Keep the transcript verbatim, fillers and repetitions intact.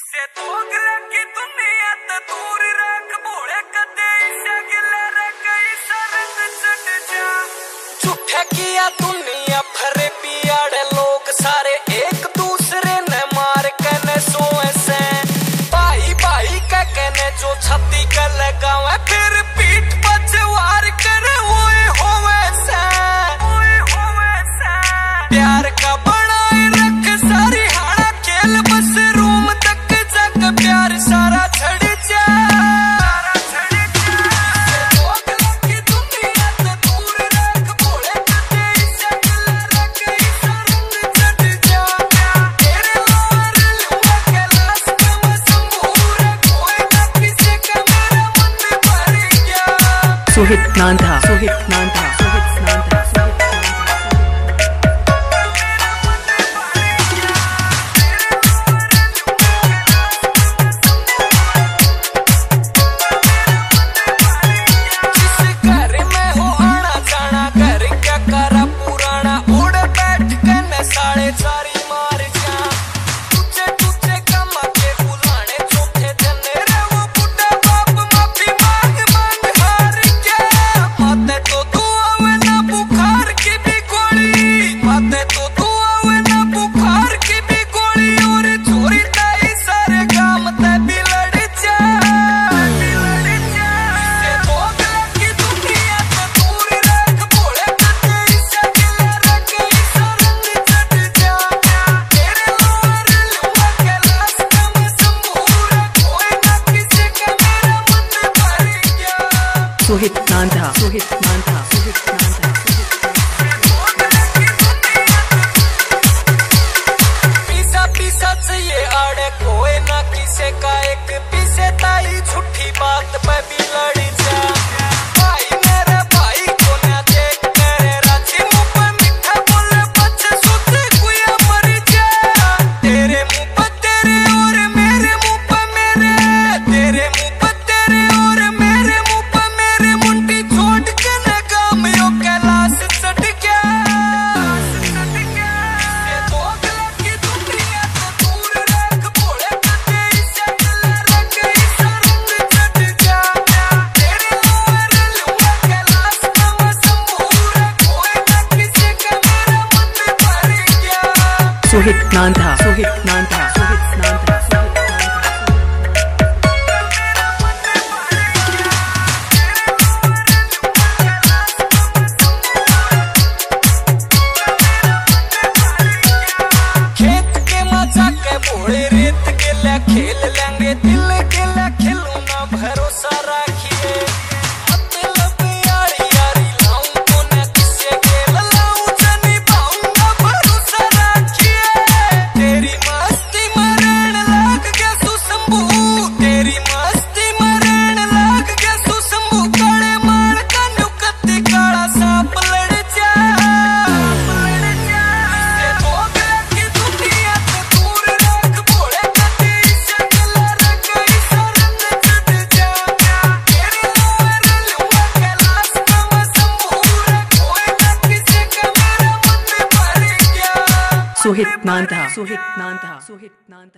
से दोगले की दुनिया ते दूर रख भोले कदे इसे गिले रे कई सरंग चढ़ जा झूठे किया दुनिया भरे पियाड़े लोग सारे एक दूसरे ने मार कने सोए से भाई भाई का कने जो छत्ती कर लगावे फिर पीठ पर वार करे ओए होवे से ओए होवे से प्यार का बनाए रख सारी हाड़ा खेल बस रूम तक जग प्यार सारा छड़ जा सारा छड़ जा दोगला की दुनिया से दूर रख भोले कदे इसे गिले रे कई सरंग चढ़ जा तेरे लोर लुआ के लाश में संबूर कोई ना किसी का मेरा मन भर गया सोहित नांधा सोहित नांधा सोहित नांधा सारी मार जा तुझे तुझे कमा के बुलाने चौथे जने रे वो बुढ़ा बाप माफी मांग मांग हार गया माते तो तू आवे ना बुखार की भी गोली माते तो तू आवे ना बुखार की भी गोली और चोरी ताई सारे काम ते भी लड़ जा भी लड़ जा से दोगला की दुनिया से दूर रख भोले कदे इसे गिले रे कई सरंग चढ़ जा तेरे लोर लुआ के लाश में संबूर कोई ना किसी का मेरा मन भर गया सोहित नांधा सोहित नांधा सोहित नांधा पीसा पीसा चाहिए आड़े कोई ना किसे का एक पीसे ताई झूठी बात पे भी लड़ जा भाई मेरे भाई को ना देख मेरे राजी मुंह पे मीठा बोले बच्चे सुते कुया मर जा तेरे मुंह पे तेरे और मेरे मुंह पे मेरे तेरे मुंह पे तेरे और मेरे मुंह पे मेरे मुंडी छोड़ के न काम यो कैलाश चढ़ गया चढ़ गया ये दोगला की दुनिया से दूर रख भोले कदे इसे गिले रे कई सरंग चढ़ जा तेरे लोर लुआ के लाश में संबूर कोई ना किसी का मेरा मन भर गया सोहित नांधा सोहित नांधा सोहित नांधा सोहित नांधा खेत के मजा के भोले रेत के ले खेल लेंगे दिल के ले खिलू ना भरोसा रखिए मतलब यारी यारी लाऊं तो न किसे खेल लाऊं जनी पाऊंगा भरोसा रखिए तेरी मस्ती मरण लाग गया सुसंभू तेरी मस्ती मरण लाग गया सुसंभू काले मार का नुकती काला सांप लड़ जा लड़ जा से दोगला की दुनिया से दूर रख भोले कदे इसे गिले रे कई सरंग चढ़ जा तेरे लोर लुआ के लाश में संबूर कोई ना किसी का मेरा मन भर गया सोहित नांधा सोहित नांधा सोहित नांधा